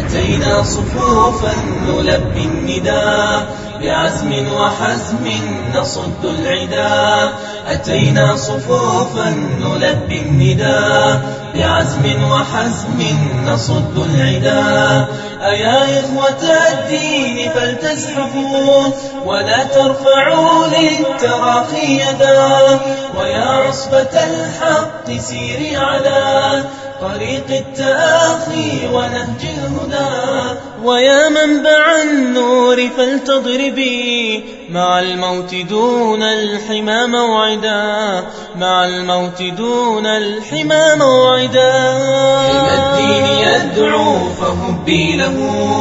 أتينا صفوفا نلبي النداء بعزم وحزم نصد العدا. أتينا صفوفا نلبي النداء بعزم وحزم نصد العدا. أيا إخوة الدين فلتزحفوا ولا ترفعوا للتراخي يدا. ويا عصبة الحق سيري على طريق التآخي ونهج الهدى. ويا منبع النور فلتضربي مع الموت دون الحمى موعدا. مع الموت دون الحمى موعدا. حمى الدين يدعو فهبي له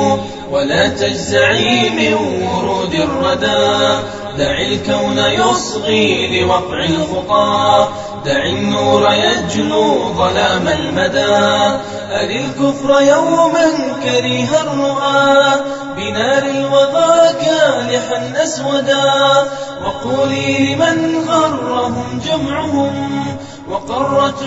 ولا تجزعي من ورود الردى. دع الكون يصغي لوقع الخطى. دع النور يجلو ظلام المدى. أر الكفر يوما كريه الرؤى بنار الوغى كالحا أسودا. وقولي لمن غرهم جمعهم وقرت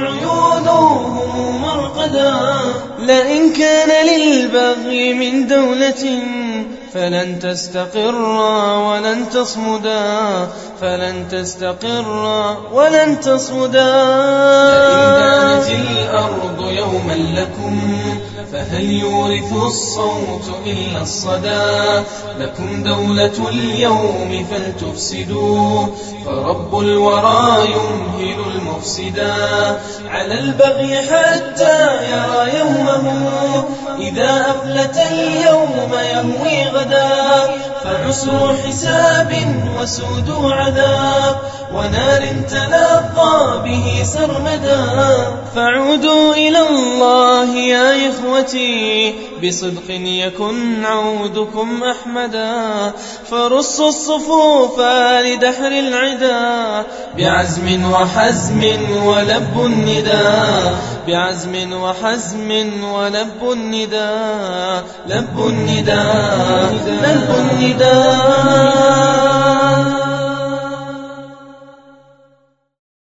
عيونهم مرقدا. لئن كان للبغي من دولة فلن تستقر ولن تصمدا. فلن تستقر ولن تصمدا. لئن دانت الأرض يوما لكم فهل يورث الصوت إلا الصدى. لكم دولة اليوم فلتفسدوا فرب الورى يمهل المفسدا. على البغي حتى يرى يومه إذا أفلت اليوم يهوي غدا. فعسر حساب وسود عذاب ونار تلقى به سرمدا. فعودوا إلى الله يا إخوتي بصدق يكن عودكم أحمدا. فرصوا الصفوف لدحر العدا بعزم وحزم ولبوا النداء. بعزم وحزم ولبوا النداء. لبوا النداء. لبوا النداء.